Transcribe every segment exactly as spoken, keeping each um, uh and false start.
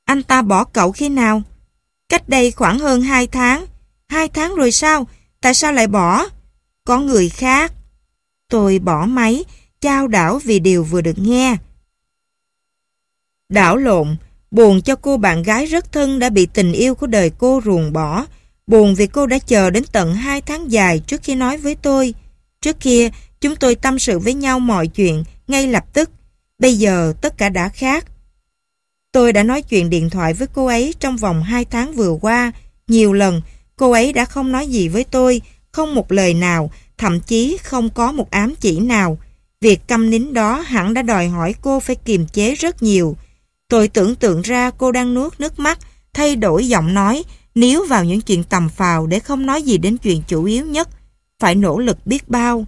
Anh ta bỏ cậu khi nào? Cách đây khoảng hơn hai tháng. Hai tháng rồi sao? Tại sao lại bỏ? Có người khác. Tôi bỏ máy, chao đảo vì điều vừa được nghe. Đảo lộn, buồn cho cô bạn gái rất thân đã bị tình yêu của đời cô ruồng bỏ. Buồn vì cô đã chờ đến tận hai tháng dài trước khi nói với tôi. Trước kia, chúng tôi tâm sự với nhau mọi chuyện, ngay lập tức. Bây giờ, tất cả đã khác. Tôi đã nói chuyện điện thoại với cô ấy trong vòng hai tháng vừa qua. Nhiều lần, cô ấy đã không nói gì với tôi, không một lời nào, thậm chí không có một ám chỉ nào. Việc câm nín đó hẳn đã đòi hỏi cô phải kiềm chế rất nhiều. Tôi tưởng tượng ra cô đang nuốt nước mắt, thay đổi giọng nói, níu vào những chuyện tầm phào để không nói gì đến chuyện chủ yếu nhất. Phải nỗ lực biết bao.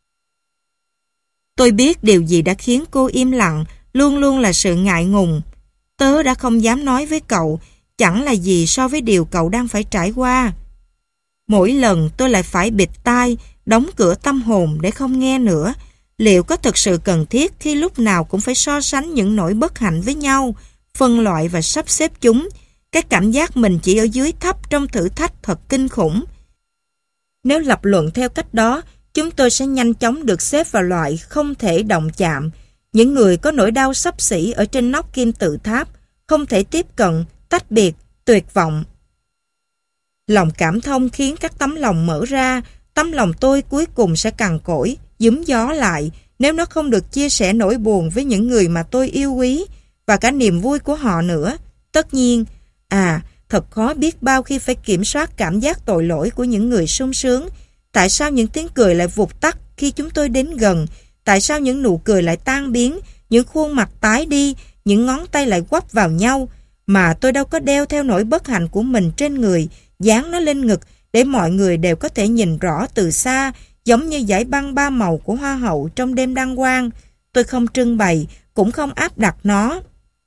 Tôi biết điều gì đã khiến cô im lặng, luôn luôn là sự ngại ngùng. Tớ đã không dám nói với cậu, chẳng là gì so với điều cậu đang phải trải qua. Mỗi lần tôi lại phải bịt tai, đóng cửa tâm hồn để không nghe nữa. Liệu có thực sự cần thiết khi lúc nào cũng phải so sánh những nỗi bất hạnh với nhau, phân loại và sắp xếp chúng? Cái cảm giác mình chỉ ở dưới thấp trong thử thách thật kinh khủng. Nếu lập luận theo cách đó, chúng tôi sẽ nhanh chóng được xếp vào loại không thể động chạm. Những người có nỗi đau xấp xỉ ở trên nóc kim tự tháp, không thể tiếp cận, tách biệt, tuyệt vọng. Lòng cảm thông khiến các tấm lòng mở ra, tấm lòng tôi cuối cùng sẽ cằn cỗi, giúm gió lại nếu nó không được chia sẻ nỗi buồn với những người mà tôi yêu quý và cả niềm vui của họ nữa. Tất nhiên, à, thật khó biết bao khi phải kiểm soát cảm giác tội lỗi của những người sung sướng. Tại sao những tiếng cười lại vụt tắt khi chúng tôi đến gần? Tại sao những nụ cười lại tan biến, những khuôn mặt tái đi, những ngón tay lại quắp vào nhau? Mà tôi đâu có đeo theo nỗi bất hạnh của mình trên người, dán nó lên ngực để mọi người đều có thể nhìn rõ từ xa, giống như dải băng ba màu của hoa hậu trong đêm đăng quang. Tôi không trưng bày, cũng không áp đặt nó.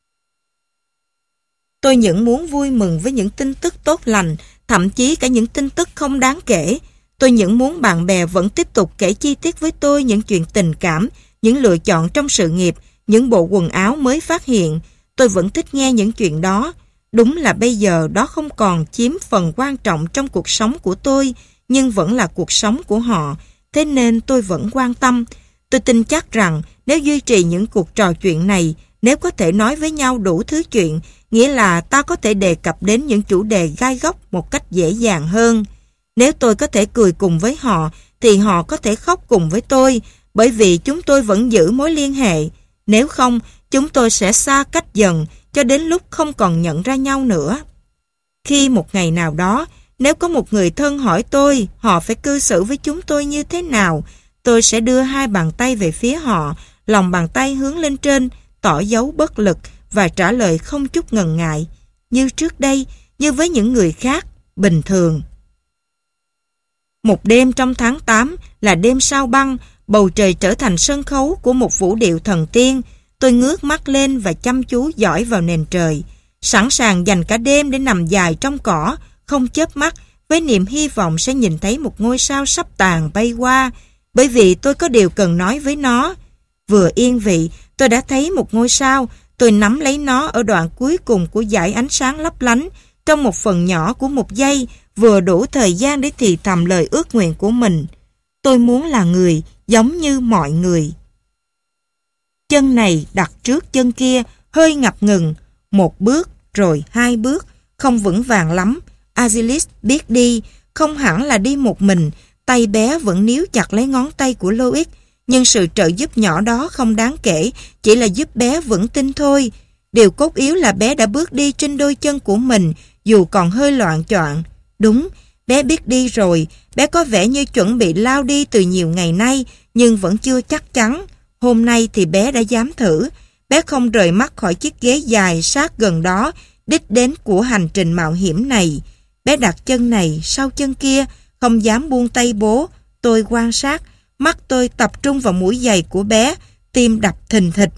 Tôi những muốn vui mừng với những tin tức tốt lành, thậm chí cả những tin tức không đáng kể. Tôi những muốn bạn bè vẫn tiếp tục kể chi tiết với tôi những chuyện tình cảm, những lựa chọn trong sự nghiệp, những bộ quần áo mới phát hiện. Tôi vẫn thích nghe những chuyện đó. Đúng là bây giờ đó không còn chiếm phần quan trọng trong cuộc sống của tôi, nhưng vẫn là cuộc sống của họ. Thế nên tôi vẫn quan tâm. Tôi tin chắc rằng nếu duy trì những cuộc trò chuyện này, nếu có thể nói với nhau đủ thứ chuyện, nghĩa là ta có thể đề cập đến những chủ đề gai góc một cách dễ dàng hơn. Nếu tôi có thể cười cùng với họ, thì họ có thể khóc cùng với tôi, bởi vì chúng tôi vẫn giữ mối liên hệ. Nếu không, chúng tôi sẽ xa cách dần, cho đến lúc không còn nhận ra nhau nữa. Khi một ngày nào đó, nếu có một người thân hỏi tôi họ phải cư xử với chúng tôi như thế nào, tôi sẽ đưa hai bàn tay về phía họ, lòng bàn tay hướng lên trên, tỏ dấu bất lực và trả lời không chút ngần ngại, như trước đây, như với những người khác, bình thường. Một đêm trong tháng tám là đêm sao băng, bầu trời trở thành sân khấu của một vũ điệu thần tiên. Tôi ngước mắt lên và chăm chú dõi vào nền trời, sẵn sàng dành cả đêm để nằm dài trong cỏ, không chớp mắt, với niềm hy vọng sẽ nhìn thấy một ngôi sao sắp tàn bay qua, bởi vì tôi có điều cần nói với nó. Vừa yên vị, tôi đã thấy một ngôi sao. Tôi nắm lấy nó ở đoạn cuối cùng của dải ánh sáng lấp lánh, trong một phần nhỏ của một giây, vừa đủ thời gian để thì thầm lời ước nguyện của mình. Tôi muốn là người giống như mọi người. Chân này đặt trước chân kia, hơi ngập ngừng, một bước rồi hai bước, không vững vàng lắm. Azilis biết đi, không hẳn là đi một mình, tay bé vẫn níu chặt lấy ngón tay của Loïc, nhưng sự trợ giúp nhỏ đó không đáng kể, chỉ là giúp bé vững tin thôi. Điều cốt yếu là bé đã bước đi trên đôi chân của mình, dù còn hơi loạng choạng. Đúng, bé biết đi rồi, bé có vẻ như chuẩn bị lao đi từ nhiều ngày nay, nhưng vẫn chưa chắc chắn. Hôm nay thì bé đã dám thử. Bé không rời mắt khỏi chiếc ghế dài sát gần đó, đích đến của hành trình mạo hiểm này. Bé đặt chân này sau chân kia, không dám buông tay bố. Tôi quan sát, mắt tôi tập trung vào mũi giày của bé, tim đập thình thịch.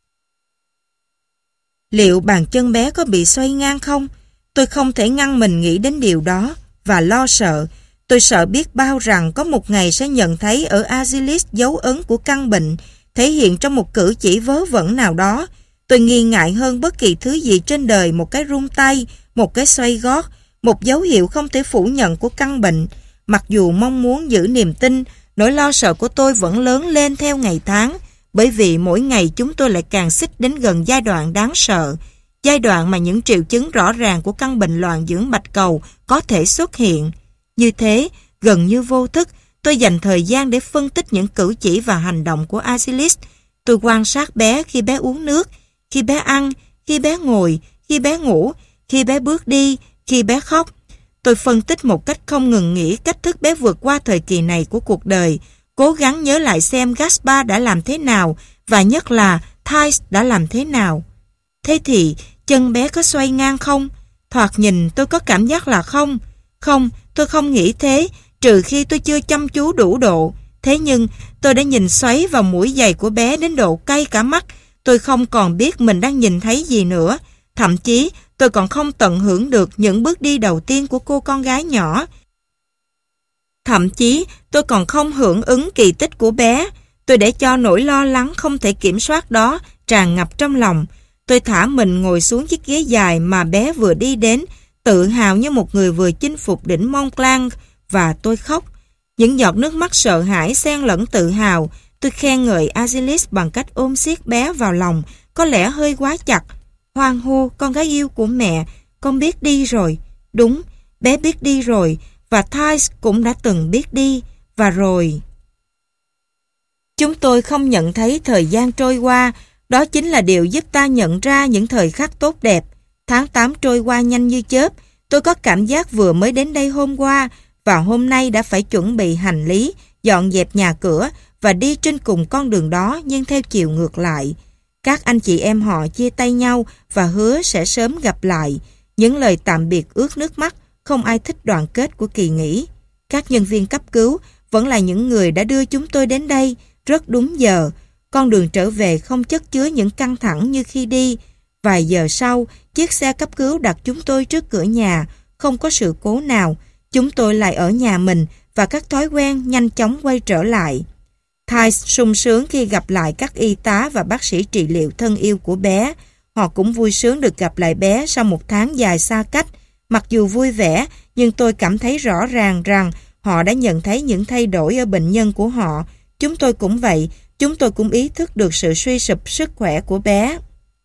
Liệu bàn chân bé có bị xoay ngang không? Tôi không thể ngăn mình nghĩ đến điều đó và lo sợ. Tôi sợ biết bao rằng có một ngày sẽ nhận thấy ở Azilis dấu ấn của căn bệnh, thể hiện trong một cử chỉ vớ vẩn nào đó. Tôi nghi ngại hơn bất kỳ thứ gì trên đời một cái rung tay, một cái xoay gót, một dấu hiệu không thể phủ nhận của căn bệnh. Mặc dù mong muốn giữ niềm tin, nỗi lo sợ của tôi vẫn lớn lên theo ngày tháng, bởi vì mỗi ngày chúng tôi lại càng xích đến gần giai đoạn đáng sợ, giai đoạn mà những triệu chứng rõ ràng của căn bệnh loạn dưỡng bạch cầu có thể xuất hiện. Như thế, gần như vô thức, tôi dành thời gian để phân tích những cử chỉ và hành động của Azilis. Tôi quan sát bé khi bé uống nước, khi bé ăn, khi bé ngồi, khi bé ngủ, khi bé bước đi, khi bé khóc. Tôi phân tích một cách không ngừng nghỉ cách thức bé vượt qua thời kỳ này của cuộc đời, cố gắng nhớ lại xem Gaspar đã làm thế nào và nhất là Thais đã làm thế nào. Thế thì, chân bé có xoay ngang không? Thoạt nhìn tôi có cảm giác là không. Không, tôi không nghĩ thế, trừ khi tôi chưa chăm chú đủ độ. Thế nhưng, tôi đã nhìn xoáy vào mũi giày của bé đến độ cay cả mắt. Tôi không còn biết mình đang nhìn thấy gì nữa. Thậm chí, tôi còn không tận hưởng được những bước đi đầu tiên của cô con gái nhỏ. Thậm chí, tôi còn không hưởng ứng kỳ tích của bé. Tôi để cho nỗi lo lắng không thể kiểm soát đó tràn ngập trong lòng. Tôi thả mình ngồi xuống chiếc ghế dài mà bé vừa đi đến, tự hào như một người vừa chinh phục đỉnh Mont Blanc, và tôi khóc. Những giọt nước mắt sợ hãi xen lẫn tự hào. Tôi khen ngợi Azilis bằng cách ôm siết bé vào lòng, có lẽ hơi quá chặt. Hoan hô, con gái yêu của mẹ, con biết đi rồi. Đúng, bé biết đi rồi, và Thais cũng đã từng biết đi, và rồi. Chúng tôi không nhận thấy thời gian trôi qua, đó chính là điều giúp ta nhận ra những thời khắc tốt đẹp. Tháng tám trôi qua nhanh như chớp, tôi có cảm giác vừa mới đến đây hôm qua, và hôm nay đã phải chuẩn bị hành lý, dọn dẹp nhà cửa, và đi trên cùng con đường đó nhưng theo chiều ngược lại. Các anh chị em họ chia tay nhau và hứa sẽ sớm gặp lại. Những lời tạm biệt ướt nước mắt, không ai thích đoạn kết của kỳ nghỉ. Các nhân viên cấp cứu vẫn là những người đã đưa chúng tôi đến đây, rất đúng giờ. Con đường trở về không chất chứa những căng thẳng như khi đi. Vài giờ sau, chiếc xe cấp cứu đặt chúng tôi trước cửa nhà, không có sự cố nào. Chúng tôi lại ở nhà mình và các thói quen nhanh chóng quay trở lại. Thais sung sướng khi gặp lại các y tá và bác sĩ trị liệu thân yêu của bé. Họ cũng vui sướng được gặp lại bé sau một tháng dài xa cách. Mặc dù vui vẻ, nhưng tôi cảm thấy rõ ràng rằng họ đã nhận thấy những thay đổi ở bệnh nhân của họ. Chúng tôi cũng vậy, chúng tôi cũng ý thức được sự suy sụp sức khỏe của bé.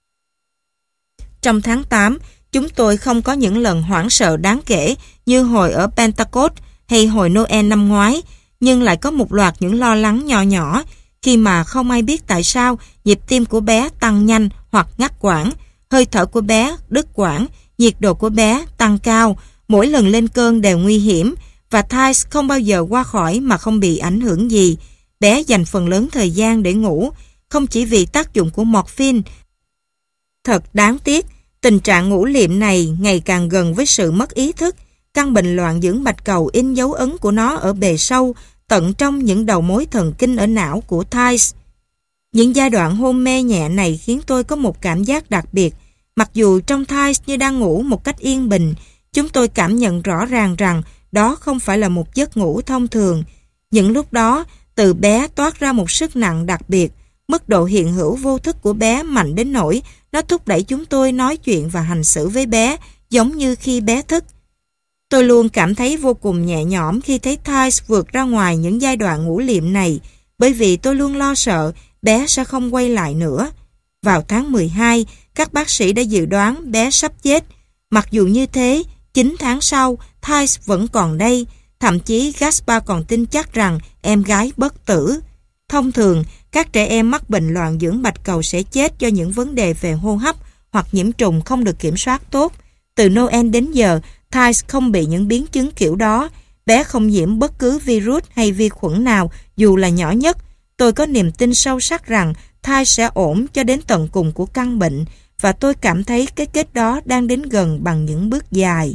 Trong tháng tám, chúng tôi không có những lần hoảng sợ đáng kể như hồi ở Pentecost hay hồi Noel năm ngoái, nhưng lại có một loạt những lo lắng nhỏ nhỏ khi mà không ai biết tại sao nhịp tim của bé tăng nhanh hoặc ngắt quãng, hơi thở của bé đứt quãng, nhiệt độ của bé tăng cao, mỗi lần lên cơn đều nguy hiểm, và Thais không bao giờ qua khỏi mà không bị ảnh hưởng gì. Bé dành phần lớn thời gian để ngủ, không chỉ vì tác dụng của morphine. Thật đáng tiếc, tình trạng ngủ liệm này ngày càng gần với sự mất ý thức. Căn bệnh loạn dưỡng bạch cầu in dấu ấn của nó ở bề sâu, tận trong những đầu mối thần kinh ở não của Thais. Những giai đoạn hôn mê nhẹ này khiến tôi có một cảm giác đặc biệt. Mặc dù trong Thais như đang ngủ một cách yên bình, chúng tôi cảm nhận rõ ràng rằng đó không phải là một giấc ngủ thông thường. Những lúc đó, từ bé toát ra một sức nặng đặc biệt. Mức độ hiện hữu vô thức của bé mạnh đến nỗi nó thúc đẩy chúng tôi nói chuyện và hành xử với bé giống như khi bé thức. Tôi luôn cảm thấy vô cùng nhẹ nhõm khi thấy Thais vượt ra ngoài những giai đoạn ngủ liệm này, bởi vì tôi luôn lo sợ bé sẽ không quay lại nữa. Vào tháng mười hai, các bác sĩ đã dự đoán bé sắp chết. Mặc dù như thế, chín tháng sau, Thais vẫn còn đây. Thậm chí Gaspar còn tin chắc rằng em gái bất tử. Thông thường, các trẻ em mắc bệnh loạn dưỡng bạch cầu sẽ chết do những vấn đề về hô hấp hoặc nhiễm trùng không được kiểm soát tốt. Từ Noel đến giờ, Thais không bị những biến chứng kiểu đó. Bé không nhiễm bất cứ virus hay vi khuẩn nào, dù là nhỏ nhất. Tôi có niềm tin sâu sắc rằng Thais sẽ ổn cho đến tận cùng của căn bệnh, và tôi cảm thấy cái kết đó đang đến gần bằng những bước dài.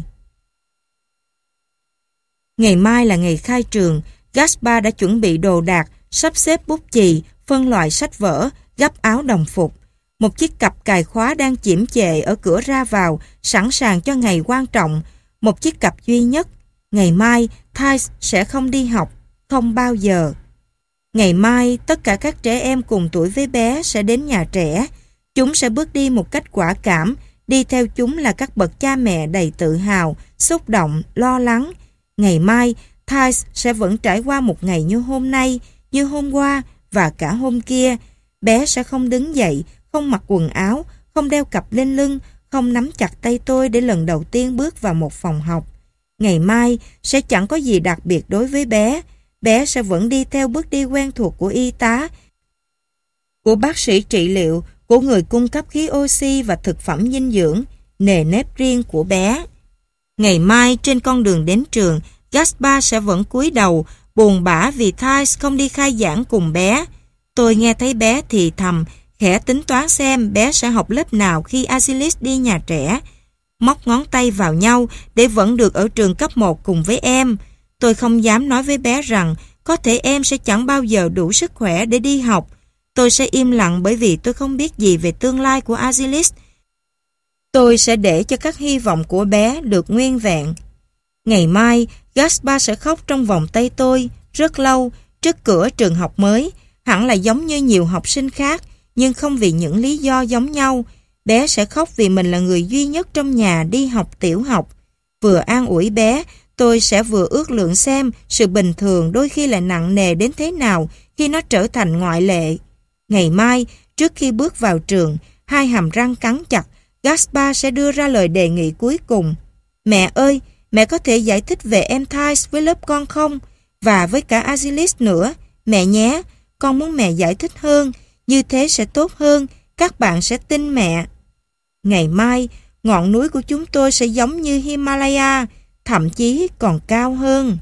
Ngày mai là ngày khai trường. Gaspar đã chuẩn bị đồ đạc, sắp xếp bút chì, phân loại sách vở, gấp áo đồng phục. Một chiếc cặp cài khóa đang chiểm chệ ở cửa ra vào, sẵn sàng cho ngày quan trọng. Một chiếc cặp duy nhất. Ngày mai, Thais sẽ không đi học, không bao giờ. Ngày mai, tất cả các trẻ em cùng tuổi với bé sẽ đến nhà trẻ. Chúng sẽ bước đi một cách quả cảm, đi theo chúng là các bậc cha mẹ đầy tự hào, xúc động, lo lắng. Ngày mai, Thais sẽ vẫn trải qua một ngày như hôm nay, như hôm qua và cả hôm kia. Bé sẽ không đứng dậy, không mặc quần áo, không đeo cặp lên lưng, không nắm chặt tay tôi để lần đầu tiên bước vào một phòng học. Ngày mai sẽ chẳng có gì đặc biệt đối với bé. Bé sẽ vẫn đi theo bước đi quen thuộc của y tá, của bác sĩ trị liệu, của người cung cấp khí oxy và thực phẩm dinh dưỡng, nề nếp riêng của bé. Ngày mai trên con đường đến trường, Gaspar sẽ vẫn cúi đầu, buồn bã vì Thais không đi khai giảng cùng bé. Tôi nghe thấy bé thì thầm, khẽ tính toán xem bé sẽ học lớp nào khi Azilis đi nhà trẻ. Móc ngón tay vào nhau để vẫn được ở trường cấp một cùng với em. Tôi không dám nói với bé rằng có thể em sẽ chẳng bao giờ đủ sức khỏe để đi học. Tôi sẽ im lặng bởi vì tôi không biết gì về tương lai của Azilis. Tôi sẽ để cho các hy vọng của bé được nguyên vẹn. Ngày mai, Gaspar sẽ khóc trong vòng tay tôi, rất lâu, trước cửa trường học mới, hẳn là giống như nhiều học sinh khác, nhưng không vì những lý do giống nhau. Bé sẽ khóc vì mình là người duy nhất trong nhà đi học tiểu học. Vừa an ủi bé, tôi sẽ vừa ước lượng xem sự bình thường đôi khi lại nặng nề đến thế nào khi nó trở thành ngoại lệ. Ngày mai, trước khi bước vào trường, hai hàm răng cắn chặt, Gaspar sẽ đưa ra lời đề nghị cuối cùng. Mẹ ơi, mẹ có thể giải thích về em Thais với lớp con không? Và với cả Azilis nữa. Mẹ nhé, con muốn mẹ giải thích hơn. Như thế sẽ tốt hơn, các bạn sẽ tin mẹ. Ngày mai, ngọn núi của chúng tôi sẽ giống như Himalaya, thậm chí còn cao hơn.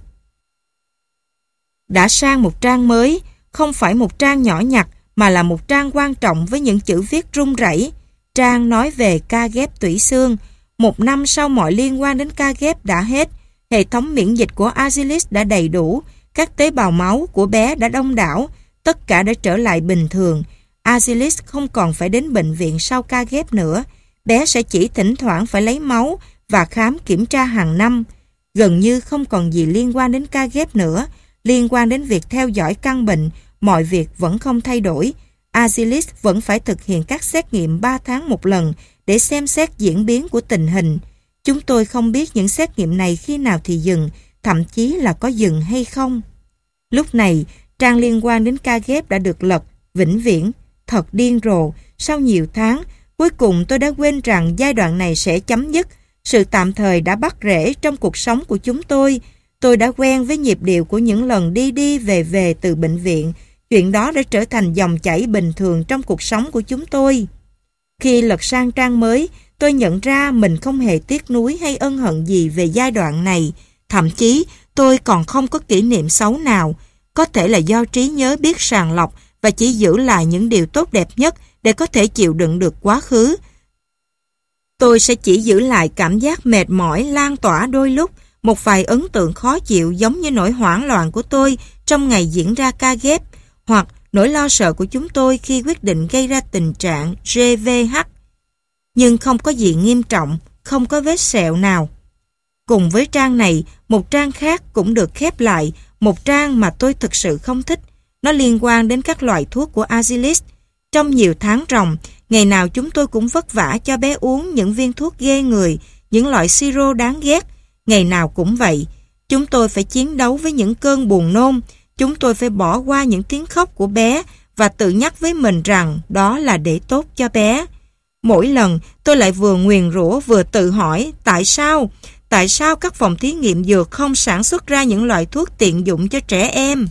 Đã sang một trang mới, không phải một trang nhỏ nhặt, mà là một trang quan trọng với những chữ viết rung rẩy. Trang nói về ca ghép tủy xương. Một năm sau mọi liên quan đến ca ghép đã hết, hệ thống miễn dịch của Azilis đã đầy đủ, các tế bào máu của bé đã đông đảo, tất cả đã trở lại bình thường. Azilis không còn phải đến bệnh viện sau ca ghép nữa. Bé sẽ chỉ thỉnh thoảng phải lấy máu và khám kiểm tra hàng năm. Gần như không còn gì liên quan đến ca ghép nữa. Liên quan đến việc theo dõi căn bệnh, mọi việc vẫn không thay đổi. Azilis vẫn phải thực hiện các xét nghiệm ba tháng một lần để xem xét diễn biến của tình hình. Chúng tôi không biết những xét nghiệm này khi nào thì dừng, thậm chí là có dừng hay không. Lúc này, trang liên quan đến ca ghép đã được lật, vĩnh viễn. Thật điên rồ, sau nhiều tháng, cuối cùng tôi đã quên rằng giai đoạn này sẽ chấm dứt. Sự tạm thời đã bắt rễ trong cuộc sống của chúng tôi. Tôi đã quen với nhịp điệu của những lần đi đi về về từ bệnh viện. Chuyện đó đã trở thành dòng chảy bình thường trong cuộc sống của chúng tôi. Khi lật sang trang mới, tôi nhận ra mình không hề tiếc nuối hay ân hận gì về giai đoạn này. Thậm chí, tôi còn không có kỷ niệm xấu nào. Có thể là do trí nhớ biết sàng lọc và chỉ giữ lại những điều tốt đẹp nhất để có thể chịu đựng được quá khứ. Tôi sẽ chỉ giữ lại cảm giác mệt mỏi lan tỏa đôi lúc, một vài ấn tượng khó chịu giống như nỗi hoảng loạn của tôi trong ngày diễn ra ca ghép, hoặc nỗi lo sợ của chúng tôi khi quyết định gây ra tình trạng giê vê hát. Nhưng không có gì nghiêm trọng, không có vết sẹo nào. Cùng với trang này, một trang khác cũng được khép lại, một trang mà tôi thực sự không thích. Nó liên quan đến các loại thuốc của Azilis. Trong nhiều tháng ròng, ngày nào chúng tôi cũng vất vả cho bé uống những viên thuốc ghê người, những loại siro đáng ghét. Ngày nào cũng vậy. Chúng tôi phải chiến đấu với những cơn buồn nôn. Chúng tôi phải bỏ qua những tiếng khóc của bé và tự nhắc với mình rằng đó là để tốt cho bé. Mỗi lần tôi lại vừa nguyền rủa vừa tự hỏi tại sao? Tại sao các phòng thí nghiệm dược không sản xuất ra những loại thuốc tiện dụng cho trẻ em?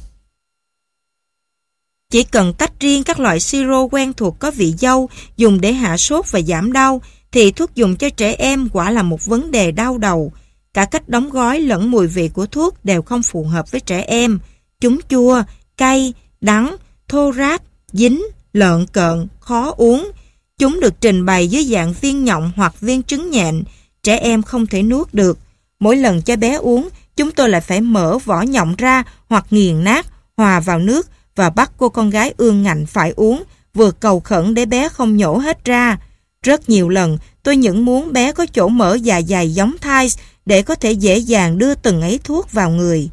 Chỉ cần tách riêng các loại siro quen thuộc có vị dâu dùng để hạ sốt và giảm đau thì thuốc dùng cho trẻ em quả là một vấn đề đau đầu. Cả cách đóng gói lẫn mùi vị của thuốc đều không phù hợp với trẻ em. Chúng chua, cay, đắng, thô ráp, dính, lợn cợn, khó uống. Chúng được trình bày dưới dạng viên nhộng hoặc viên trứng nhện. Trẻ em không thể nuốt được. Mỗi lần cho bé uống, chúng tôi lại phải mở vỏ nhộng ra hoặc nghiền nát, hòa vào nước và bắt cô con gái ương ngạnh phải uống, vừa cầu khẩn để bé không nhổ hết ra. Rất nhiều lần, tôi những muốn bé có chỗ mở dạ dày giống Thais để có thể dễ dàng đưa từng ấy thuốc vào người.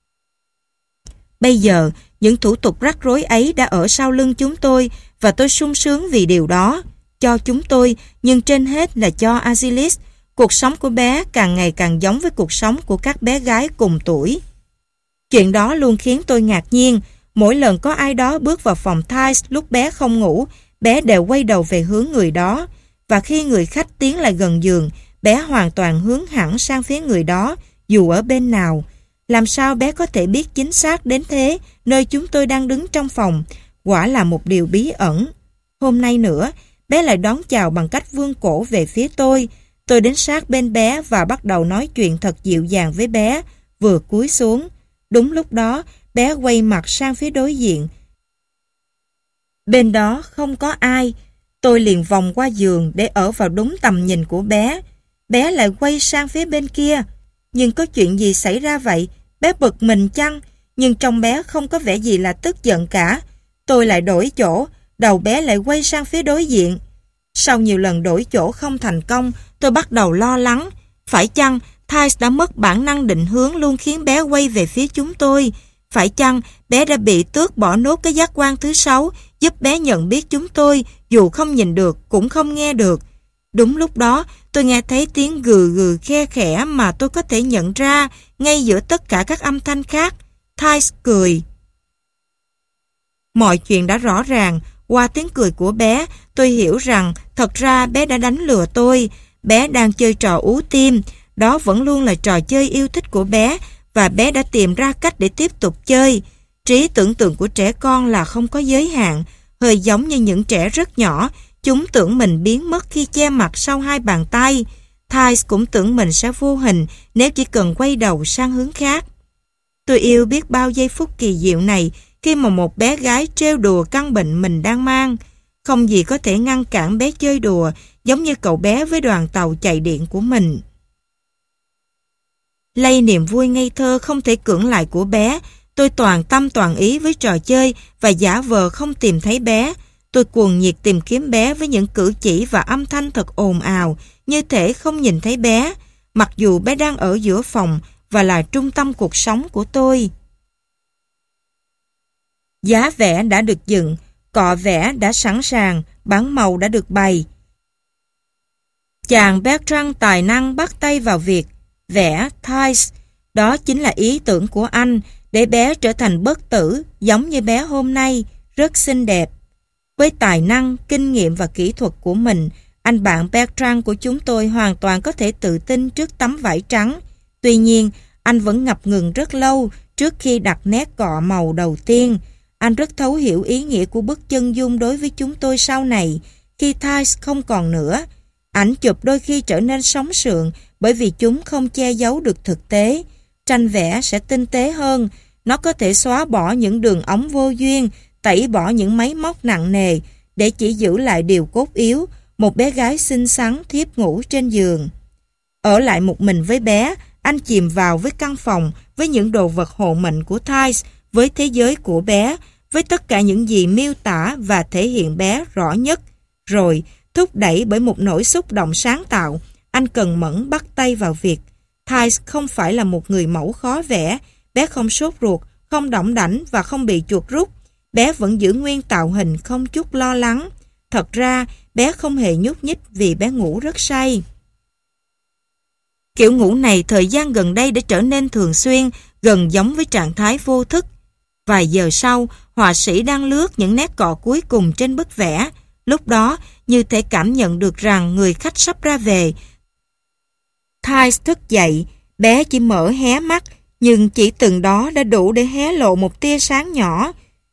Bây giờ, những thủ tục rắc rối ấy đã ở sau lưng chúng tôi và tôi sung sướng vì điều đó. cho chúng tôi, nhưng trên hết là cho Azilis. Cuộc sống của bé càng ngày càng giống với cuộc sống của các bé gái cùng tuổi. Chuyện đó luôn khiến tôi ngạc nhiên. Mỗi lần có ai đó bước vào phòng Thais lúc bé không ngủ, bé đều quay đầu về hướng người đó. Và khi người khách tiến lại gần giường, bé hoàn toàn hướng hẳn sang phía người đó, dù ở bên nào. Làm sao bé có thể biết chính xác đến thế nơi chúng tôi đang đứng trong phòng? Quả là một điều bí ẩn. Hôm nay nữa, bé lại đón chào bằng cách vươn cổ về phía tôi. Tôi đến sát bên bé và bắt đầu nói chuyện thật dịu dàng với bé, vừa cúi xuống. Đúng lúc đó, bé quay mặt sang phía đối diện. Bên đó không có ai. Tôi liền vòng qua giường để ở vào đúng tầm nhìn của bé. Bé lại quay sang phía bên kia. Nhưng có chuyện gì xảy ra vậy? Bé bực mình chăng? Nhưng trong bé không có vẻ gì là tức giận cả. Tôi lại đổi chỗ, đầu bé lại quay sang phía đối diện. Sau nhiều lần đổi chỗ không thành công, tôi bắt đầu lo lắng. Phải chăng Thais đã mất bản năng định hướng luôn khiến bé quay về phía chúng tôi? Phải chăng bé đã bị tước bỏ nốt cái giác quan thứ sáu, giúp bé nhận biết chúng tôi, dù không nhìn được cũng không nghe được? Đúng lúc đó, tôi nghe thấy tiếng gừ gừ khe khẽ mà tôi có thể nhận ra ngay giữa tất cả các âm thanh khác. Thais cười. Mọi chuyện đã rõ ràng. Qua tiếng cười của bé, tôi hiểu rằng thật ra bé đã đánh lừa tôi. Bé đang chơi trò ú tim. Đó vẫn luôn là trò chơi yêu thích của bé, và bé đã tìm ra cách để tiếp tục chơi. Trí tưởng tượng của trẻ con là không có giới hạn. Hơi giống như những trẻ rất nhỏ, chúng tưởng mình biến mất khi che mặt sau hai bàn tay. Thais cũng tưởng mình sẽ vô hình nếu chỉ cần quay đầu sang hướng khác. Tôi yêu biết bao giây phút kỳ diệu này khi mà một bé gái trêu đùa căn bệnh mình đang mang. Không gì có thể ngăn cản bé chơi đùa, giống như cậu bé với đoàn tàu chạy điện của mình. Lây niềm vui ngây thơ không thể cưỡng lại của bé, tôi toàn tâm toàn ý với trò chơi và giả vờ không tìm thấy bé. Tôi cuồng nhiệt tìm kiếm bé với những cử chỉ và âm thanh thật ồn ào, như thể không nhìn thấy bé, mặc dù bé đang ở giữa phòng và là trung tâm cuộc sống của tôi. Giá vẽ đã được dựng, cọ vẽ đã sẵn sàng, bảng màu đã được bày. Chàng Bertrand tài năng bắt tay vào việc vẽ Thais. Đó chính là ý tưởng của anh, để bé trở thành bất tử giống như bé hôm nay, rất xinh đẹp. Với tài năng, kinh nghiệm và kỹ thuật của mình, anh bạn Bertrand của chúng tôi hoàn toàn có thể tự tin trước tấm vải trắng. Tuy nhiên, anh vẫn ngập ngừng rất lâu trước khi đặt nét cọ màu đầu tiên. Anh rất thấu hiểu ý nghĩa của bức chân dung đối với chúng tôi sau này, khi Thais không còn nữa. Ảnh chụp đôi khi trở nên sống sượng bởi vì chúng không che giấu được thực tế. Tranh vẽ sẽ tinh tế hơn, nó có thể xóa bỏ những đường ống vô duyên, tẩy bỏ những máy móc nặng nề, để chỉ giữ lại điều cốt yếu, một bé gái xinh xắn thiếp ngủ trên giường. Ở lại một mình với bé, anh chìm vào với căn phòng, với những đồ vật hộ mệnh của Thais, với thế giới của bé, với tất cả những gì miêu tả và thể hiện bé rõ nhất. Rồi, thúc đẩy bởi một nỗi xúc động sáng tạo, anh cần mẫn bắt tay vào việc. Thais không phải là một người mẫu khó vẽ, bé không sốt ruột, không đỏng đảnh và không bị chuột rút. Bé vẫn giữ nguyên tạo hình không chút lo lắng. Thật ra, bé không hề nhúc nhích vì bé ngủ rất say. Kiểu ngủ này thời gian gần đây đã trở nên thường xuyên, gần giống với trạng thái vô thức. Vài giờ sau, họa sĩ đang lướt những nét cọ cuối cùng trên bức vẽ. Lúc đó, như thể cảm nhận được rằng người khách sắp ra về. Thais thức dậy, bé chỉ mở hé mắt, nhưng chỉ từng đó đã đủ để hé lộ một tia sáng nhỏ.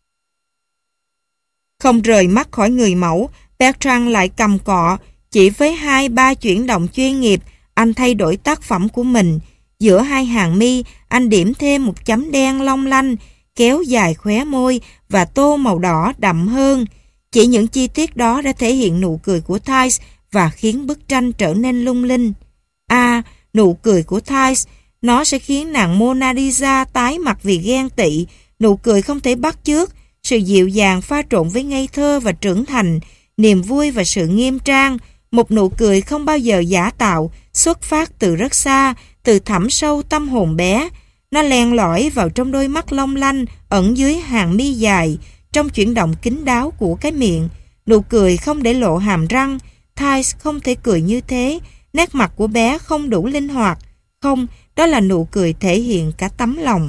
Không rời mắt khỏi người mẫu, Bertrand lại cầm cọ, chỉ với hai ba chuyển động chuyên nghiệp, anh thay đổi tác phẩm của mình. Giữa hai hàng mi, anh điểm thêm một chấm đen long lanh, kéo dài khóe môi và tô màu đỏ đậm hơn. Chỉ những chi tiết đó đã thể hiện nụ cười của Thais và khiến bức tranh trở nên lung linh. À, nụ cười của Thais, nó sẽ khiến nàng Mona Lisa tái mặt vì ghen tị. Nụ cười không thể bắt chước, sự dịu dàng pha trộn với ngây thơ và trưởng thành, niềm vui và sự nghiêm trang. Một nụ cười không bao giờ giả tạo, xuất phát từ rất xa, từ thẳm sâu tâm hồn bé. Nó len lỏi vào trong đôi mắt long lanh, ẩn dưới hàng mi dài, trong chuyển động kín đáo của cái miệng. Nụ cười không để lộ hàm răng. Thais không thể cười như thế. Nét mặt của bé không đủ linh hoạt. Không, đó là nụ cười thể hiện cả tấm lòng.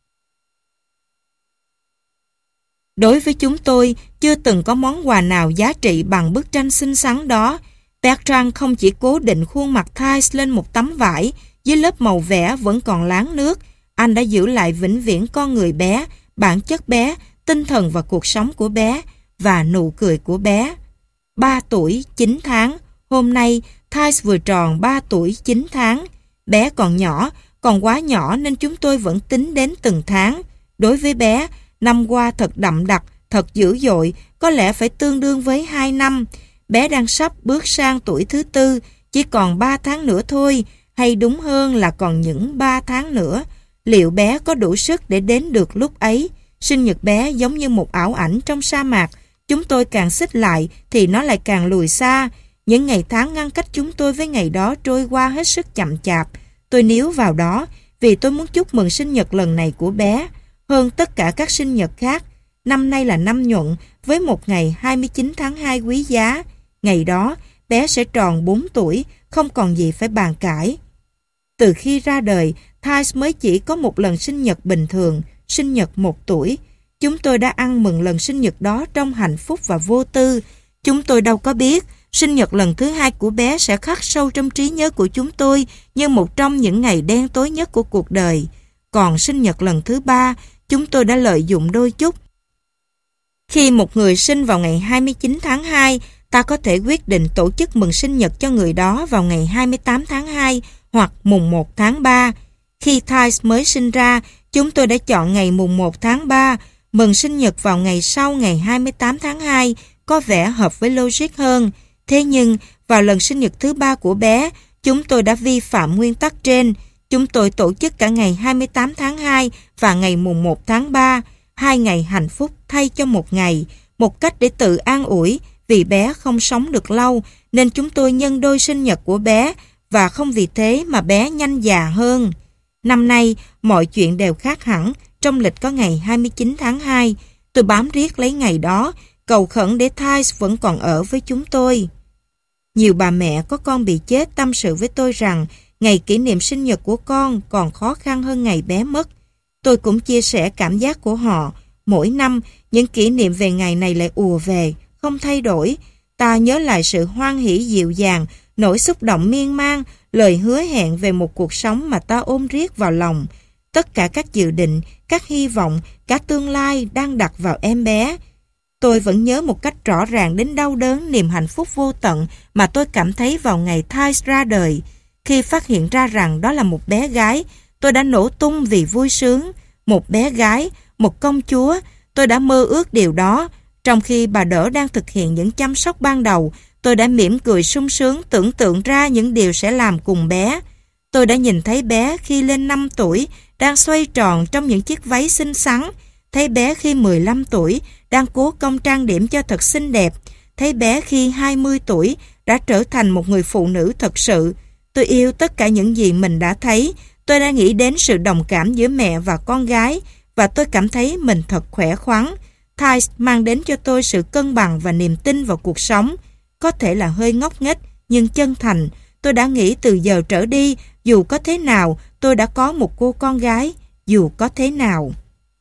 Đối với chúng tôi, chưa từng có món quà nào giá trị bằng bức tranh xinh xắn đó. Bertrand không chỉ cố định khuôn mặt Thais lên một tấm vải, dưới lớp màu vẽ vẫn còn láng nước. Anh đã giữ lại vĩnh viễn con người bé, bản chất bé, tinh thần và cuộc sống của bé, và nụ cười của bé. Ba tuổi, chín tháng. Hôm nay, Thais vừa tròn ba tuổi, chín tháng. Bé còn nhỏ, còn quá nhỏ nên chúng tôi vẫn tính đến từng tháng. Đối với bé, năm qua thật đậm đặc, thật dữ dội, có lẽ phải tương đương với hai năm. Bé đang sắp bước sang tuổi thứ tư, chỉ còn ba tháng nữa thôi, hay đúng hơn là còn những ba tháng nữa. Liệu bé có đủ sức để đến được lúc ấy? Sinh nhật bé giống như một ảo ảnh trong sa mạc. Chúng tôi càng xích lại thì nó lại càng lùi xa. Những ngày tháng ngăn cách chúng tôi với ngày đó trôi qua hết sức chậm chạp. Tôi níu vào đó vì tôi muốn chúc mừng sinh nhật lần này của bé. Hơn tất cả các sinh nhật khác, năm nay là năm Nhuận với một ngày hai mươi chín tháng hai quý giá. Ngày đó, bé sẽ tròn bốn tuổi, không còn gì phải bàn cãi. Từ khi ra đời, Thais mới chỉ có một lần sinh nhật bình thường, sinh nhật một tuổi. Chúng tôi đã ăn mừng lần sinh nhật đó trong hạnh phúc và vô tư. Chúng tôi đâu có biết, sinh nhật lần thứ hai của bé sẽ khắc sâu trong trí nhớ của chúng tôi như một trong những ngày đen tối nhất của cuộc đời. Còn sinh nhật lần thứ ba, chúng tôi đã lợi dụng đôi chút. Khi một người sinh vào ngày hai mươi chín tháng hai, ta có thể quyết định tổ chức mừng sinh nhật cho người đó vào ngày hai mươi tám tháng hai hoặc mùng một tháng ba. Khi Thais mới sinh ra, chúng tôi đã chọn ngày mùng một tháng ba, mừng sinh nhật vào ngày sau ngày hai mươi tám tháng hai, có vẻ hợp với logic hơn. Thế nhưng, vào lần sinh nhật thứ ba của bé, chúng tôi đã vi phạm nguyên tắc trên. Chúng tôi tổ chức cả ngày hai mươi tám tháng hai và ngày mùng một tháng ba, hai ngày hạnh phúc thay cho một ngày, một cách để tự an ủi vì bé không sống được lâu, nên chúng tôi nhân đôi sinh nhật của bé và không vì thế mà bé nhanh già hơn. Năm nay, mọi chuyện đều khác hẳn. Trong lịch có ngày hai mươi chín tháng hai, tôi bám riết lấy ngày đó, cầu khẩn để Thais vẫn còn ở với chúng tôi. Nhiều bà mẹ có con bị chết tâm sự với tôi rằng ngày kỷ niệm sinh nhật của con còn khó khăn hơn ngày bé mất. Tôi cũng chia sẻ cảm giác của họ. Mỗi năm, những kỷ niệm về ngày này lại ùa về, không thay đổi. Ta nhớ lại sự hoan hỷ dịu dàng, nỗi xúc động miên man, lời hứa hẹn về một cuộc sống mà ta ôm riết vào lòng. Tất cả các dự định, các hy vọng, cả tương lai đang đặt vào em bé. Tôi vẫn nhớ một cách rõ ràng đến đau đớn niềm hạnh phúc vô tận mà tôi cảm thấy vào ngày Thais ra đời. Khi phát hiện ra rằng đó là một bé gái, tôi đã nổ tung vì vui sướng. Một bé gái, một công chúa, tôi đã mơ ước điều đó. Trong khi bà đỡ đang thực hiện những chăm sóc ban đầu, tôi đã mỉm cười sung sướng tưởng tượng ra những điều sẽ làm cùng bé. Tôi đã nhìn thấy bé khi lên năm tuổi, đang xoay tròn trong những chiếc váy xinh xắn. Thấy bé khi mười lăm tuổi, đang cố công trang điểm cho thật xinh đẹp. Thấy bé khi hai mươi tuổi, đã trở thành một người phụ nữ thật sự. Tôi yêu tất cả những gì mình đã thấy. Tôi đã nghĩ đến sự đồng cảm giữa mẹ và con gái, và tôi cảm thấy mình thật khỏe khoắn. Thais mang đến cho tôi sự cân bằng và niềm tin vào cuộc sống. Có thể là hơi ngốc nghếch, nhưng chân thành. Tôi đã nghĩ từ giờ trở đi, dù có thế nào, tôi đã có một cô con gái, dù có thế nào.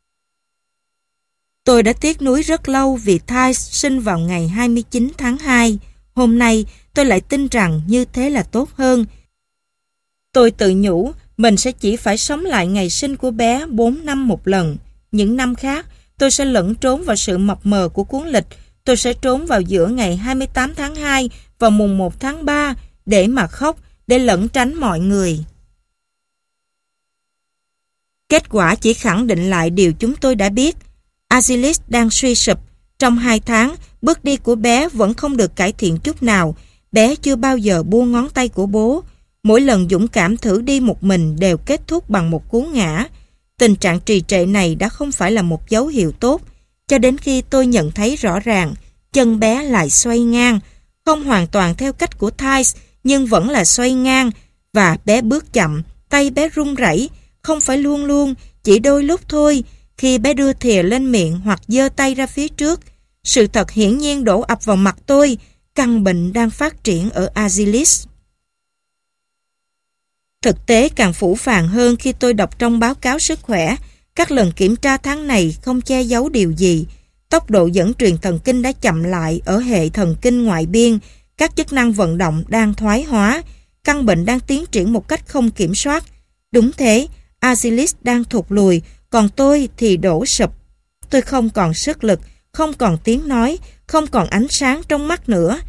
Tôi đã tiếc nuối rất lâu vì Thais sinh vào ngày hai mươi chín tháng hai. Hôm nay, tôi lại tin rằng như thế là tốt hơn. Tôi tự nhủ, mình sẽ chỉ phải sống lại ngày sinh của bé bốn năm một lần. Những năm khác, tôi sẽ lẫn trốn vào sự mập mờ của cuốn lịch. Tôi sẽ trốn vào giữa ngày hai mươi tám tháng hai và mùng một tháng ba để mà khóc, để lẩn tránh mọi người. Kết quả chỉ khẳng định lại điều chúng tôi đã biết. Azilis đang suy sụp. Trong hai tháng, bước đi của bé vẫn không được cải thiện chút nào. Bé chưa bao giờ buông ngón tay của bố. Mỗi lần dũng cảm thử đi một mình đều kết thúc bằng một cú ngã. Tình trạng trì trệ này đã không phải là một dấu hiệu tốt. Cho đến khi tôi nhận thấy rõ ràng, chân bé lại xoay ngang. Không hoàn toàn theo cách của Thais, nhưng vẫn là xoay ngang. Và bé bước chậm, tay bé run rẩy. Không phải luôn luôn, chỉ đôi lúc thôi. Khi bé đưa thìa lên miệng hoặc giơ tay ra phía trước, Sự thật hiển nhiên đổ ập vào mặt tôi, căn bệnh đang phát triển ở Agilis. Thực tế càng phũ phàng hơn khi tôi đọc trong báo cáo sức khỏe, các lần kiểm tra tháng này không che giấu điều gì. Tốc độ dẫn truyền thần kinh đã chậm lại ở hệ thần kinh ngoại biên, các chức năng vận động đang thoái hóa, căn bệnh đang tiến triển một cách không kiểm soát. Đúng thế, Agilis đang thụt lùi, còn tôi thì đổ sụp. Tôi không còn sức lực, không còn tiếng nói, không còn ánh sáng trong mắt nữa.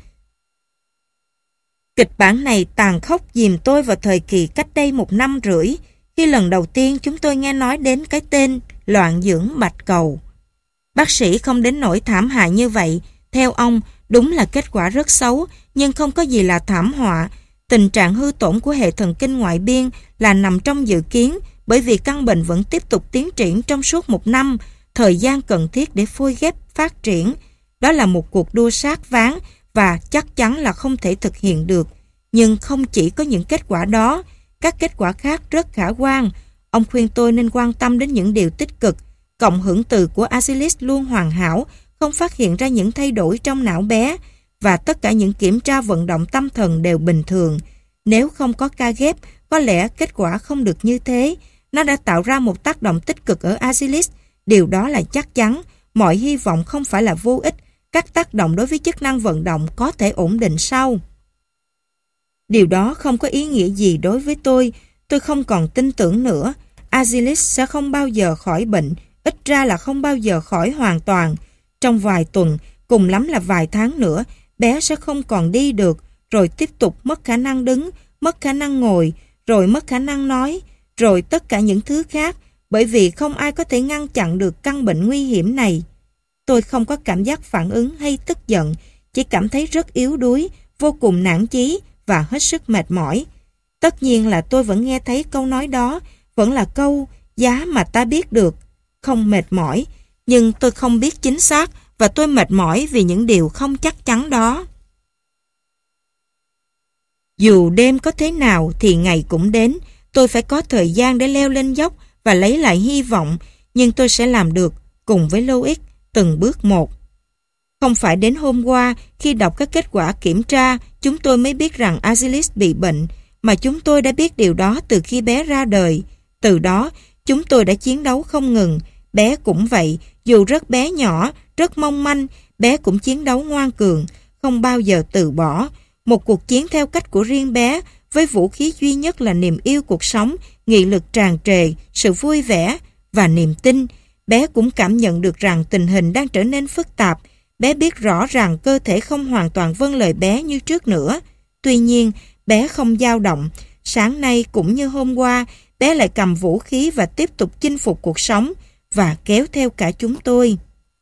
Kịch bản này tàn khốc dìm tôi vào thời kỳ cách đây một năm rưỡi, khi lần đầu tiên chúng tôi nghe nói đến cái tên loạn dưỡng bạch cầu. Bác sĩ không đến nỗi thảm hại như vậy. Theo ông, đúng là kết quả rất xấu, nhưng không có gì là thảm họa. Tình trạng hư tổn của hệ thần kinh ngoại biên là nằm trong dự kiến, bởi vì căn bệnh vẫn tiếp tục tiến triển trong suốt một năm, thời gian cần thiết để phôi ghép phát triển. Đó là một cuộc đua sát ván và chắc chắn là không thể thực hiện được. Nhưng không chỉ có những kết quả đó, các kết quả khác rất khả quan. Ông khuyên tôi nên quan tâm đến những điều tích cực. Cộng hưởng từ của Agilis luôn hoàn hảo, không phát hiện ra những thay đổi trong não bé, và tất cả những kiểm tra vận động tâm thần đều bình thường. Nếu không có ca ghép, có lẽ kết quả không được như thế. Nó đã tạo ra một tác động tích cực ở Agilis. Điều đó là chắc chắn. Mọi hy vọng không phải là vô ích. Các tác động đối với chức năng vận động có thể ổn định sau. Điều đó không có ý nghĩa gì đối với tôi. Tôi không còn tin tưởng nữa. Agilis sẽ không bao giờ khỏi bệnh, ít ra là không bao giờ khỏi hoàn toàn. Trong vài tuần, cùng lắm là vài tháng nữa, bé sẽ không còn đi được, rồi tiếp tục mất khả năng đứng, mất khả năng ngồi, rồi mất khả năng nói, rồi tất cả những thứ khác, bởi vì không ai có thể ngăn chặn được căn bệnh nguy hiểm này. Tôi không có cảm giác phản ứng hay tức giận, chỉ cảm thấy rất yếu đuối, vô cùng nản chí và hết sức mệt mỏi. Tất nhiên là tôi vẫn nghe thấy câu nói đó, vẫn là câu giá mà ta biết được, không mệt mỏi, nhưng tôi không biết chính xác và tôi mệt mỏi vì những điều không chắc chắn đó. Dù đêm có thế nào thì ngày cũng đến, tôi phải có thời gian để leo lên dốc và lấy lại hy vọng, nhưng tôi sẽ làm được cùng với Loïc từng bước một. Không phải đến hôm qua khi đọc các kết quả kiểm tra chúng tôi mới biết rằng Agilis bị bệnh, mà chúng tôi đã biết điều đó từ khi bé ra đời. Từ đó chúng tôi đã chiến đấu không ngừng. Bé cũng vậy, dù rất bé nhỏ, rất mong manh, bé cũng chiến đấu ngoan cường, không bao giờ từ bỏ. Một cuộc chiến theo cách của riêng bé, với vũ khí duy nhất là niềm yêu cuộc sống, nghị lực tràn trề, sự vui vẻ và niềm tin. Bé cũng cảm nhận được rằng tình hình đang trở nên phức tạp. Bé biết rõ rằng cơ thể không hoàn toàn vâng lời bé như trước nữa. Tuy nhiên, bé không dao động. Sáng nay cũng như hôm qua, bé lại cầm vũ khí và tiếp tục chinh phục cuộc sống và kéo theo cả chúng tôi.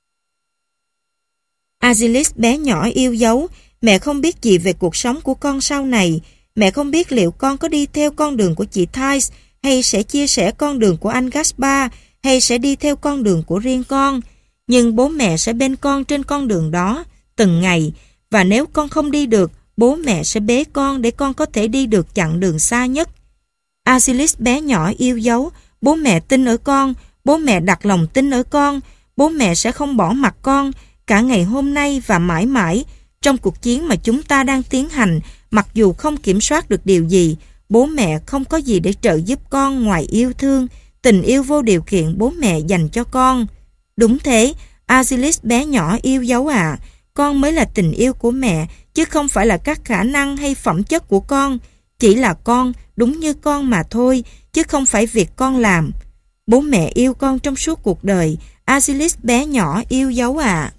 Agilis bé nhỏ yêu dấu, mẹ không biết gì về cuộc sống của con sau này. Mẹ không biết liệu con có đi theo con đường của chị Thais, hay sẽ chia sẻ con đường của anh Gaspar, hay sẽ đi theo con đường của riêng con. Nhưng bố mẹ sẽ bên con trên con đường đó, từng ngày. Và nếu con không đi được, bố mẹ sẽ bế con để con có thể đi được chặng đường xa nhất. Agilis bé nhỏ yêu dấu, bố mẹ tin ở con, bố mẹ đặt lòng tin ở con, bố mẹ sẽ không bỏ mặc con, cả ngày hôm nay và mãi mãi. Trong cuộc chiến mà chúng ta đang tiến hành, mặc dù không kiểm soát được điều gì, bố mẹ không có gì để trợ giúp con ngoài yêu thương, tình yêu vô điều kiện bố mẹ dành cho con. Đúng thế, Agilis bé nhỏ yêu dấu à, con mới là tình yêu của mẹ, chứ không phải là các khả năng hay phẩm chất của con. Chỉ là con, đúng như con mà thôi, chứ không phải việc con làm. Bố mẹ yêu con trong suốt cuộc đời, Agilis bé nhỏ yêu dấu à.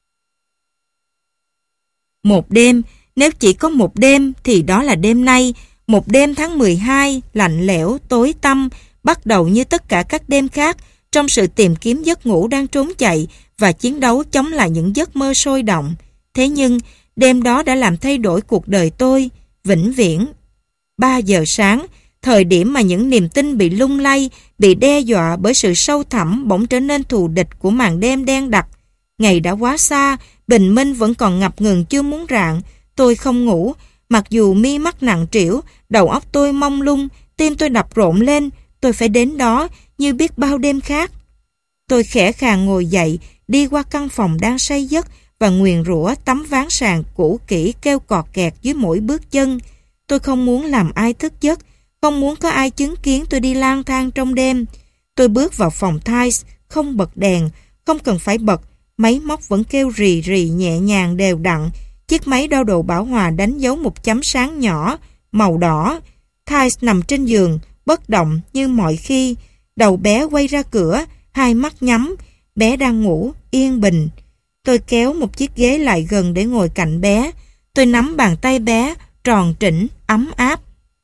Một đêm, nếu chỉ có một đêm thì đó là đêm nay, một đêm tháng mười hai, lạnh lẽo, tối tăm, bắt đầu như tất cả các đêm khác, trong sự tìm kiếm giấc ngủ đang trốn chạy và chiến đấu chống lại những giấc mơ sôi động. Thế nhưng, đêm đó đã làm thay đổi cuộc đời tôi, vĩnh viễn. Ba giờ sáng, thời điểm mà những niềm tin bị lung lay, bị đe dọa bởi sự sâu thẳm bỗng trở nên thù địch của màn đêm đen đặc. Ngày đã quá xa, bình minh vẫn còn ngập ngừng chưa muốn rạng. Tôi không ngủ, mặc dù mi mắt nặng trĩu, đầu óc tôi mông lung, tim tôi đập rộn lên. Tôi phải đến đó như biết bao đêm khác. Tôi khẽ khàng ngồi dậy, đi qua căn phòng đang say giấc và nguyền rủa tấm ván sàn cũ kỹ kêu cọt kẹt dưới mỗi bước chân. Tôi không muốn làm ai thức giấc, không muốn có ai chứng kiến tôi đi lang thang trong đêm. Tôi bước vào phòng Thais, không bật đèn, không cần phải bật, máy móc vẫn kêu rì rì nhẹ nhàng đều đặn. Chiếc máy đo độ bảo hòa đánh dấu một chấm sáng nhỏ, màu đỏ. Thais nằm trên giường, bất động như mọi khi. Đầu bé quay ra cửa, hai mắt nhắm. Bé đang ngủ, yên bình. Tôi kéo một chiếc ghế lại gần để ngồi cạnh bé. Tôi nắm bàn tay bé, tròn trĩnh, ấm áp.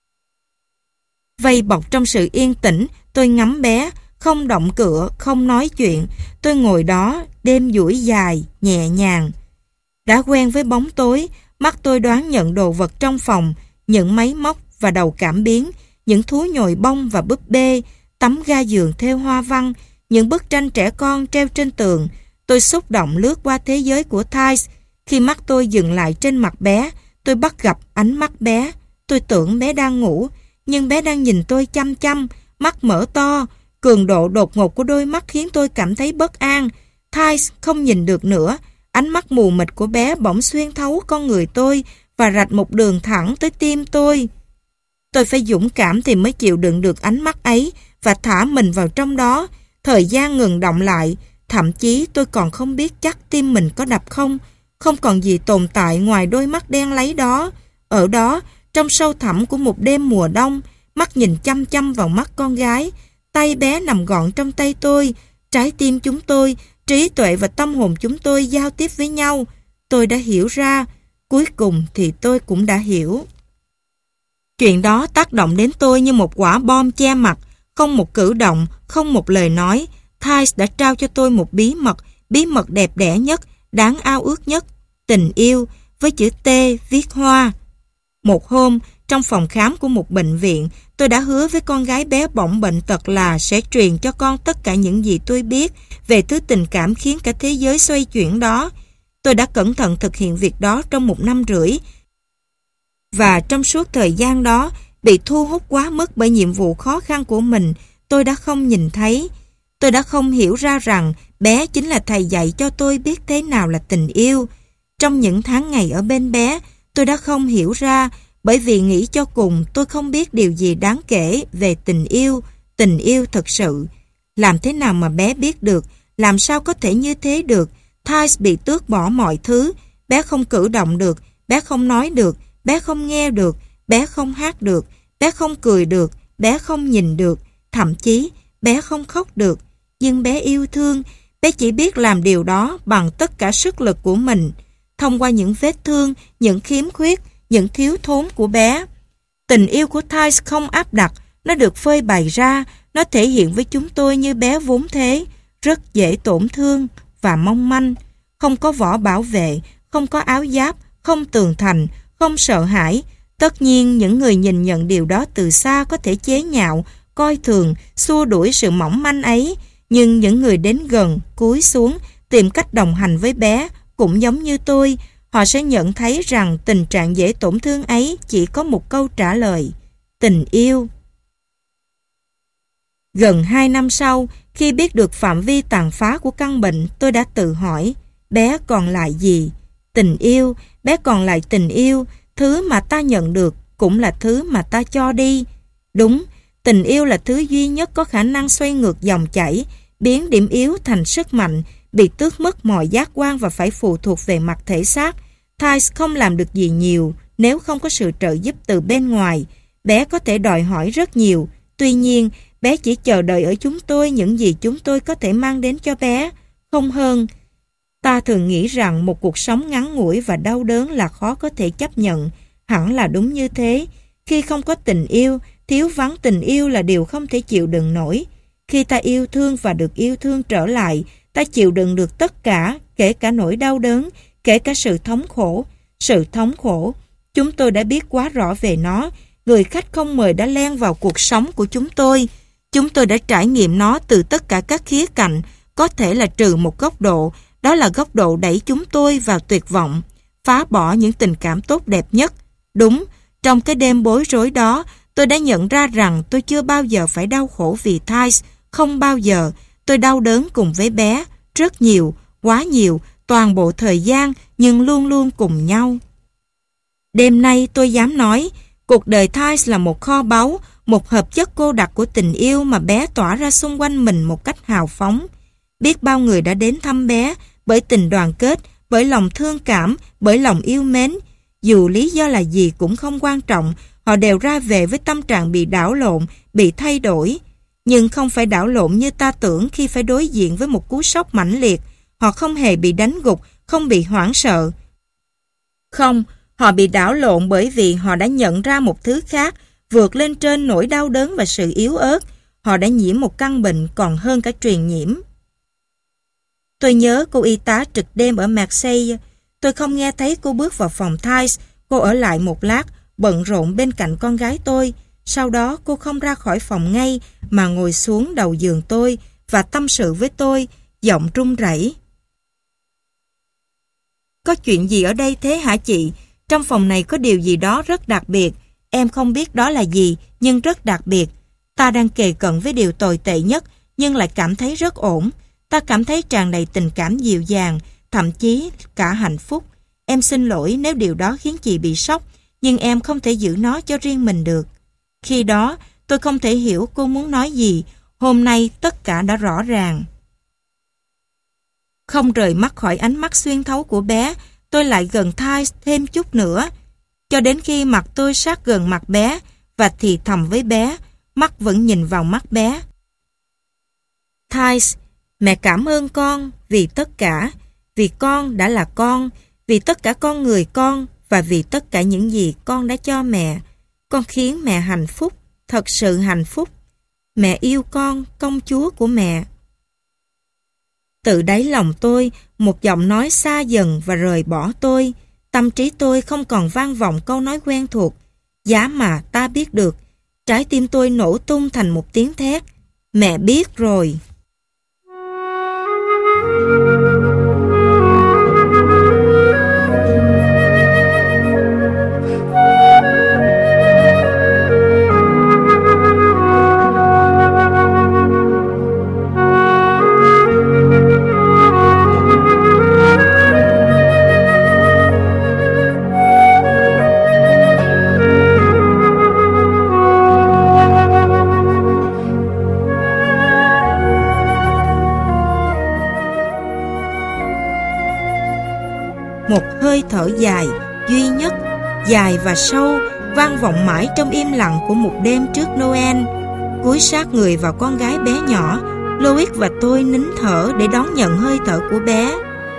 Vây bọc trong sự yên tĩnh, tôi ngắm bé, không động cựa, không nói chuyện. Tôi ngồi đó, đêm duỗi dài, nhẹ nhàng. Đã quen với bóng tối, mắt tôi đoán nhận đồ vật trong phòng, những máy móc và đầu cảm biến, những thú nhồi bông và búp bê, tấm ga giường thêu hoa văn, những bức tranh trẻ con treo trên tường. Tôi xúc động lướt qua thế giới của Thais. Khi mắt tôi dừng lại trên mặt bé, tôi bắt gặp ánh mắt bé. Tôi tưởng bé đang ngủ, nhưng bé đang nhìn tôi chăm chăm, mắt mở to. Cường độ đột ngột của đôi mắt khiến tôi cảm thấy bất an. Thais không nhìn được nữa. Ánh mắt mù mịt của bé bỗng xuyên thấu con người tôi và rạch một đường thẳng tới tim tôi. Tôi phải dũng cảm thì mới chịu đựng được ánh mắt ấy và thả mình vào trong đó. Thời gian ngừng động lại. Thậm chí tôi còn không biết chắc tim mình có đập không. Không còn gì tồn tại ngoài đôi mắt đen láy đó. Ở đó, trong sâu thẳm của một đêm mùa đông, mắt nhìn chăm chăm vào mắt con gái. Tay bé nằm gọn trong tay tôi. Trái tim chúng tôi, trí tuệ và tâm hồn chúng tôi giao tiếp với nhau. Tôi đã hiểu ra. Cuối cùng thì tôi cũng đã hiểu. Chuyện đó tác động đến tôi như một quả bom che mặt. Không một cử động, không một lời nói. Thais đã trao cho tôi một bí mật, bí mật đẹp đẽ nhất, đáng ao ước nhất. Tình yêu, với chữ T viết hoa. Một hôm, trong phòng khám của một bệnh viện, tôi đã hứa với con gái bé bỏng bệnh tật là sẽ truyền cho con tất cả những gì tôi biết về thứ tình cảm khiến cả thế giới xoay chuyển đó. Tôi đã cẩn thận thực hiện việc đó trong một năm rưỡi. Và trong suốt thời gian đó, bị thu hút quá mức bởi nhiệm vụ khó khăn của mình, tôi đã không nhìn thấy. Tôi đã không hiểu ra rằng bé chính là thầy dạy cho tôi biết thế nào là tình yêu. Trong những tháng ngày ở bên bé, tôi đã không hiểu ra, bởi vì nghĩ cho cùng tôi không biết điều gì đáng kể về tình yêu, tình yêu thực sự. Làm thế nào mà bé biết được, làm sao có thể như thế được? Thais bị tước bỏ mọi thứ, bé không cử động được, bé không nói được, bé không nghe được, bé không hát được, bé không cười được, bé không nhìn được, thậm chí bé không khóc được. Nhưng bé yêu thương, bé chỉ biết làm điều đó bằng tất cả sức lực của mình, thông qua những vết thương, những khiếm khuyết, những thiếu thốn của bé. Tình yêu của Thais không áp đặt, nó được phơi bày ra, nó thể hiện với chúng tôi như bé vốn thế, rất dễ tổn thương và mong manh, không có vỏ bảo vệ, không có áo giáp, không tường thành, không sợ hãi. Tất nhiên những người nhìn nhận điều đó từ xa có thể chế nhạo, coi thường, xua đuổi sự mỏng manh ấy, nhưng những người đến gần, cúi xuống, tìm cách đồng hành với bé, cũng giống như tôi, họ sẽ nhận thấy rằng tình trạng dễ tổn thương ấy chỉ có một câu trả lời: tình yêu. Gần hai năm sau, khi biết được phạm vi tàn phá của căn bệnh, tôi đã tự hỏi, bé còn lại gì? Tình yêu, bé còn lại tình yêu, thứ mà ta nhận được cũng là thứ mà ta cho đi. Đúng, tình yêu là thứ duy nhất có khả năng xoay ngược dòng chảy, biến điểm yếu thành sức mạnh, bị tước mất mọi giác quan và phải phụ thuộc về mặt thể xác. Thais không làm được gì nhiều nếu không có sự trợ giúp từ bên ngoài. Bé có thể đòi hỏi rất nhiều, tuy nhiên bé chỉ chờ đợi ở chúng tôi những gì chúng tôi có thể mang đến cho bé, không hơn. Ta thường nghĩ rằng một cuộc sống ngắn ngủi và đau đớn là khó có thể chấp nhận. Hẳn là đúng như thế. Khi không có tình yêu, thiếu vắng tình yêu là điều không thể chịu đựng nổi. Khi ta yêu thương và được yêu thương trở lại, ta chịu đựng được tất cả, kể cả nỗi đau đớn, kể cả sự thống khổ. Sự thống khổ, chúng tôi đã biết quá rõ về nó. Người khách không mời đã len vào cuộc sống của chúng tôi. Chúng tôi đã trải nghiệm nó từ tất cả các khía cạnh, có thể là trừ một góc độ, đó là góc độ đẩy chúng tôi vào tuyệt vọng, phá bỏ những tình cảm tốt đẹp nhất. Đúng, trong cái đêm bối rối đó, tôi đã nhận ra rằng tôi chưa bao giờ phải đau khổ vì Thais, không bao giờ. Tôi đau đớn cùng với bé, rất nhiều, quá nhiều, toàn bộ thời gian nhưng luôn luôn cùng nhau. Đêm nay tôi dám nói, cuộc đời Thais là một kho báu, một hợp chất cô đặc của tình yêu mà bé tỏa ra xung quanh mình một cách hào phóng. Biết bao người đã đến thăm bé bởi tình đoàn kết, bởi lòng thương cảm, bởi lòng yêu mến. Dù lý do là gì cũng không quan trọng, họ đều ra về với tâm trạng bị đảo lộn, bị thay đổi. Nhưng không phải đảo lộn như ta tưởng khi phải đối diện với một cú sốc mãnh liệt. Họ không hề bị đánh gục, không bị hoảng sợ. Không, họ bị đảo lộn bởi vì họ đã nhận ra một thứ khác, vượt lên trên nỗi đau đớn và sự yếu ớt. Họ đã nhiễm một căn bệnh còn hơn cả truyền nhiễm. Tôi nhớ cô y tá trực đêm ở Marseille. Tôi không nghe thấy cô bước vào phòng Thais. Cô ở lại một lát, bận rộn bên cạnh con gái tôi. Sau đó cô không ra khỏi phòng ngay mà ngồi xuống đầu giường tôi và tâm sự với tôi, giọng run rẩy. Có chuyện gì ở đây thế hả chị? Trong phòng này có điều gì đó rất đặc biệt. Em không biết đó là gì, nhưng rất đặc biệt. Ta đang kề cận với điều tồi tệ nhất, nhưng lại cảm thấy rất ổn. Ta cảm thấy tràn đầy tình cảm dịu dàng, thậm chí cả hạnh phúc. Em xin lỗi nếu điều đó khiến chị bị sốc, nhưng em không thể giữ nó cho riêng mình được. Khi đó, tôi không thể hiểu cô muốn nói gì. Hôm nay tất cả đã rõ ràng. Không rời mắt khỏi ánh mắt xuyên thấu của bé, tôi lại gần Thais thêm chút nữa. Cho đến khi mặt tôi sát gần mặt bé và thì thầm với bé, mắt vẫn nhìn vào mắt bé. Thais, mẹ cảm ơn con vì tất cả, vì con đã là con, vì tất cả con người con và vì tất cả những gì con đã cho mẹ. Con khiến mẹ hạnh phúc, thật sự hạnh phúc. Mẹ yêu con, công chúa của mẹ. Từ đáy lòng tôi, một giọng nói xa dần và rời bỏ tôi. Tâm trí tôi không còn vang vọng câu nói quen thuộc. Giá mà ta biết được. Trái tim tôi nổ tung thành một tiếng thét. Mẹ biết rồi. Một hơi thở dài, duy nhất, dài và sâu, vang vọng mãi trong im lặng của một đêm trước Noel. Cúi sát người vào con gái bé nhỏ, Louis và tôi nín thở để đón nhận hơi thở của bé.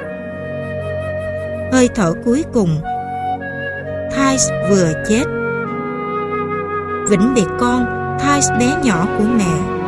Hơi thở cuối cùng, Thais vừa chết. Vĩnh biệt con, Thais bé nhỏ của mẹ.